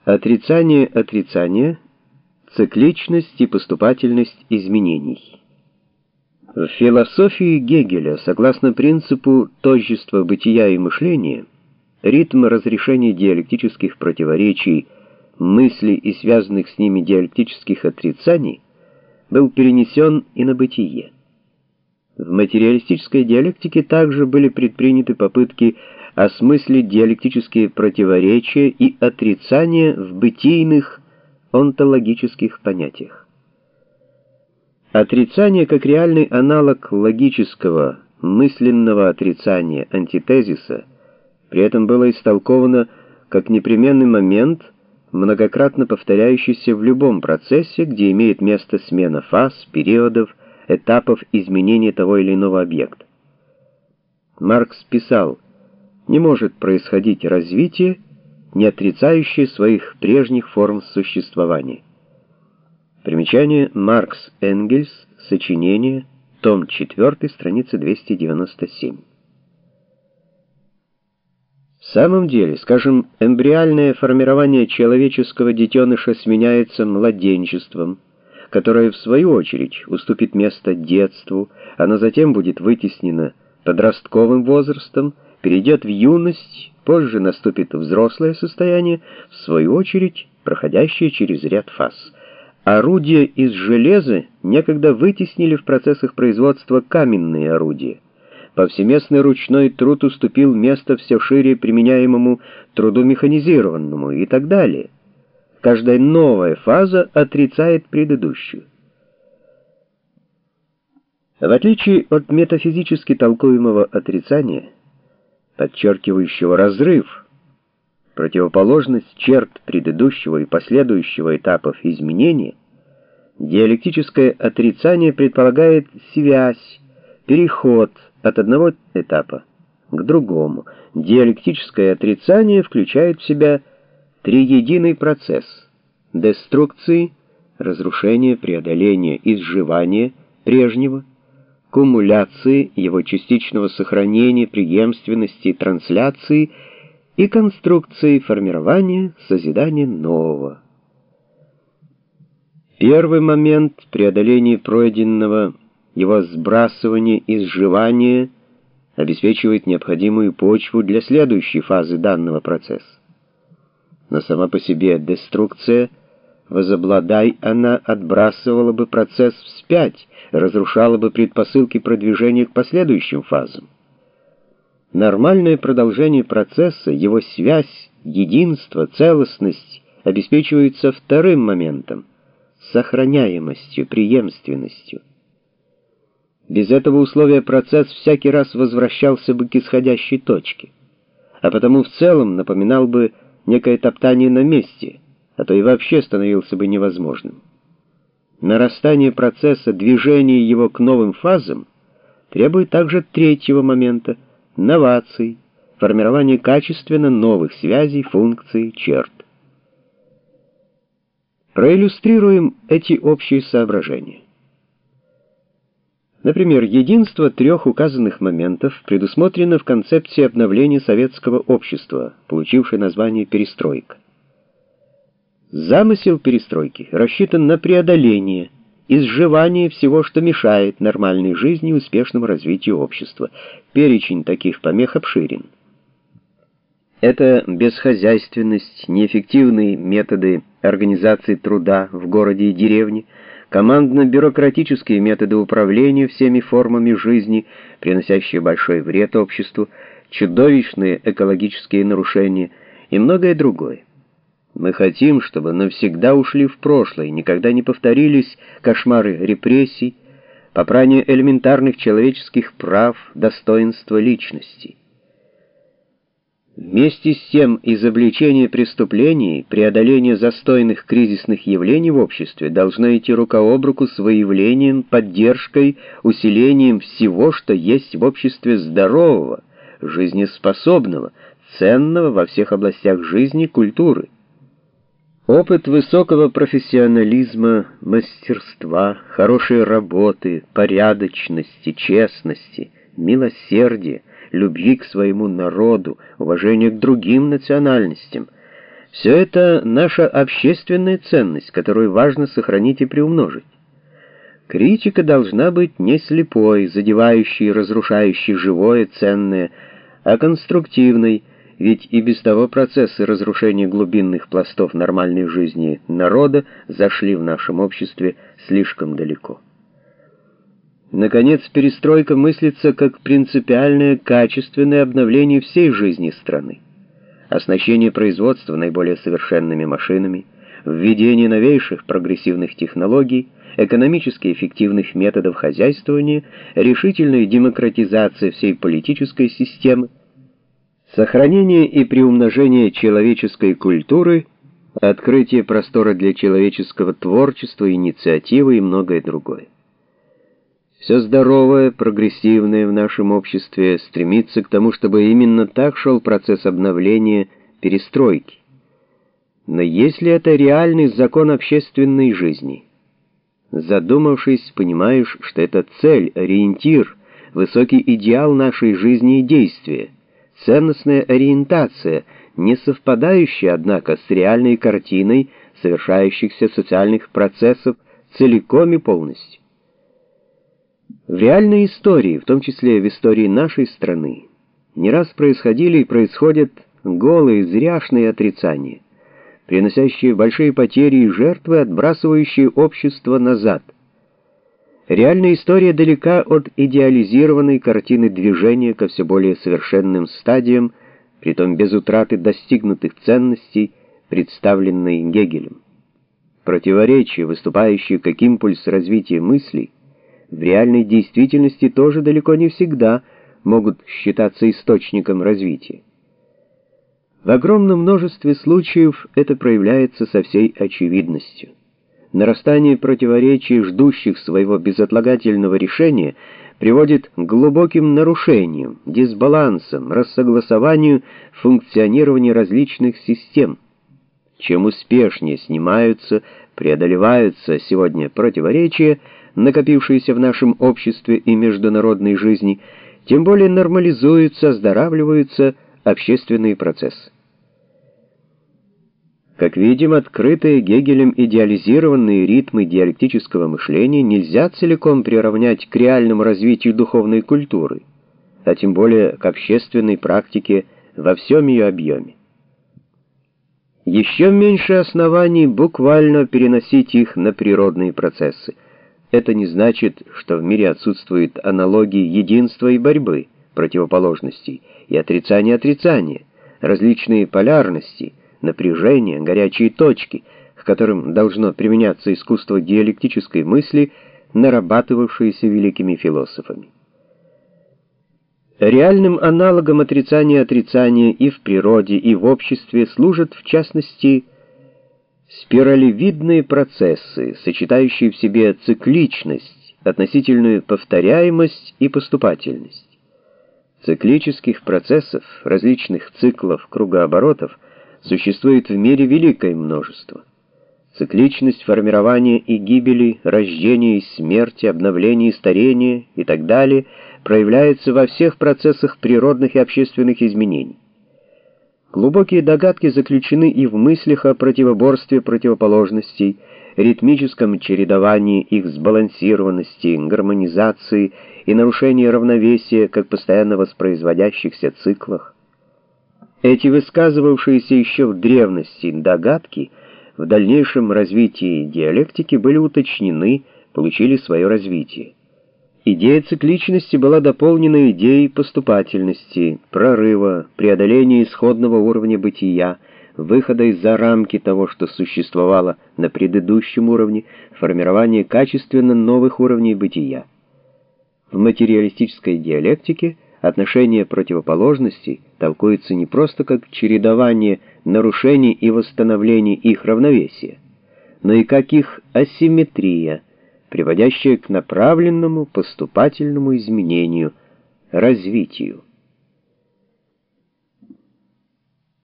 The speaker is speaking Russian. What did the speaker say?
Отрицание отрицания, цикличность и поступательность изменений. В философии Гегеля, согласно принципу тождества бытия и мышления, ритм разрешения диалектических противоречий, мысли и связанных с ними диалектических отрицаний был перенесен и на бытие. В материалистической диалектике также были предприняты попытки осмыслить диалектические противоречия и отрицания в бытийных онтологических понятиях. Отрицание как реальный аналог логического, мысленного отрицания, антитезиса, при этом было истолковано как непременный момент, многократно повторяющийся в любом процессе, где имеет место смена фаз, периодов, этапов изменения того или иного объекта. Маркс писал: «Не может происходить развитие, не отрицающее своих прежних форм существования». Примечание: Маркс Энгельс, сочинение, том 4, страница 297. В самом деле, скажем, эмбриональное формирование человеческого детеныша сменяется младенчеством, которое в свою очередь уступит место детству, оно затем будет вытеснено подростковым возрастом, перейдет в юность, позже наступит взрослое состояние, в свою очередь проходящее через ряд фаз. Орудия из железа некогда вытеснили в процессах производства каменные орудия. Повсеместный ручной труд уступил место все шире применяемому труду механизированному и так далее. Каждая новая фаза отрицает предыдущую. В отличие от метафизически толкуемого отрицания, подчеркивающего разрыв, противоположность черт предыдущего и последующего этапов изменения, диалектическое отрицание предполагает связь, переход от одного этапа к другому. Диалектическое отрицание включает в себя триединый процесс деструкции, разрушения, преодоления, изживания прежнего, кумуляции, его частичного сохранения, преемственности, трансляции и конструкции, формирования, созидания нового. Первый момент преодоления пройденного, его сбрасывание, изживание обеспечивает необходимую почву для следующей фазы данного процесса. Но сама по себе деструкция, возобладай она, отбрасывала бы процесс вспять, разрушала бы предпосылки продвижения к последующим фазам. Нормальное продолжение процесса, его связь, единство, целостность обеспечиваются вторым моментом — сохраняемостью, преемственностью. Без этого условия процесс всякий раз возвращался бы к исходящей точке, а потому в целом напоминал бы некое топтание на месте, а то и вообще становился бы невозможным. Нарастание процесса, движение его к новым фазам требует также третьего момента — новаций, формирования качественно новых связей, функций, черт. Проиллюстрируем эти общие соображения. Например, единство трех указанных моментов предусмотрено в концепции обновления советского общества, получившей название «перестройка». Замысел перестройки рассчитан на преодоление, изживание всего, что мешает нормальной жизни и успешному развитию общества. Перечень таких помех обширен. Это бесхозяйственность, неэффективные методы организации труда в городе и деревне, командно-бюрократические методы управления всеми формами жизни, приносящие большой вред обществу, чудовищные экологические нарушения и многое другое. Мы хотим, чтобы навсегда ушли в прошлое, никогда не повторились кошмары репрессий, попрание элементарных человеческих прав, достоинства личности. Вместе с тем, изобличение преступлений, преодоление застойных кризисных явлений в обществе должно идти рука об руку с выявлением, поддержкой, усилением всего, что есть в обществе здорового, жизнеспособного, ценного во всех областях жизни, культуры. Опыт высокого профессионализма, мастерства, хорошей работы, порядочности, честности, милосердия, любви к своему народу, уважения к другим национальностям — Все это наша общественная ценность, которую важно сохранить и приумножить. Критика должна быть не слепой, задевающей, разрушающей живое, ценное, а конструктивной, ведь и без того процессы разрушения глубинных пластов нормальной жизни народа зашли в нашем обществе слишком далеко. Наконец, перестройка мыслится как принципиальное, качественное обновление всей жизни страны. Оснащение производства наиболее совершенными машинами, введение новейших прогрессивных технологий, экономически эффективных методов хозяйствования, решительная демократизация всей политической системы, сохранение и приумножение человеческой культуры, открытие простора для человеческого творчества, инициативы и многое другое. Все здоровое, прогрессивное в нашем обществе стремится к тому, чтобы именно так шел процесс обновления, перестройки. Но если это реальный закон общественной жизни, задумавшись, понимаешь, что это цель, ориентир, высокий идеал нашей жизни и действия, ценностная ориентация, не совпадающая, однако, с реальной картиной совершающихся социальных процессов целиком и полностью. В реальной истории, в том числе в истории нашей страны, не раз происходили и происходят голые, зряшные отрицания, приносящие большие потери и жертвы, отбрасывающие общество назад. Реальная история далека от идеализированной картины движения ко все более совершенным стадиям, притом без утраты достигнутых ценностей, представленной Гегелем. Противоречия, выступающие как импульс развития мыслей, в реальной действительности тоже далеко не всегда могут считаться источником развития. В огромном множестве случаев это проявляется со всей очевидностью. Нарастание противоречий, ждущих своего безотлагательного решения, приводит к глубоким нарушениям, дисбалансам, рассогласованию функционирования различных систем. Чем успешнее снимаются, преодолеваются сегодня противоречия, накопившиеся в нашем обществе и международной жизни, тем более нормализуются, оздоравливаются общественные процессы. Как видим, открытые Гегелем идеализированные ритмы диалектического мышления нельзя целиком приравнять к реальному развитию духовной культуры, а тем более к общественной практике во всем ее объеме. Еще меньше оснований буквально переносить их на природные процессы. Это не значит, что в мире отсутствуют аналогии единства и борьбы, противоположностей, и отрицания, различные полярности, напряжения, горячие точки, к которым должно применяться искусство диалектической мысли, нарабатывавшееся великими философами. Реальным аналогом отрицания и в природе, и в обществе служат, в частности, спиралевидные процессы, сочетающие в себе цикличность, относительную повторяемость и поступательность. Циклических процессов, различных циклов, кругооборотов, существует в мире великое множество. Цикличность формирования и гибели, рождения и смерти, обновления и старения и так далее проявляется во всех процессах природных и общественных изменений. Глубокие догадки заключены и в мыслях о противоборстве противоположностей, ритмическом чередовании их сбалансированности, гармонизации и нарушении равновесия как постоянно воспроизводящихся циклах. Эти высказывавшиеся еще в древности догадки в дальнейшем развитии диалектики были уточнены, получили свое развитие. Идея цикличности была дополнена идеей поступательности, прорыва, преодоления исходного уровня бытия, выхода из-за рамки того, что существовало на предыдущем уровне, формирования качественно новых уровней бытия. В материалистической диалектике отношение противоположностей толкуется не просто как чередование нарушений и восстановление их равновесия, но и как их асимметрия, приводящая к направленному поступательному изменению, развитию.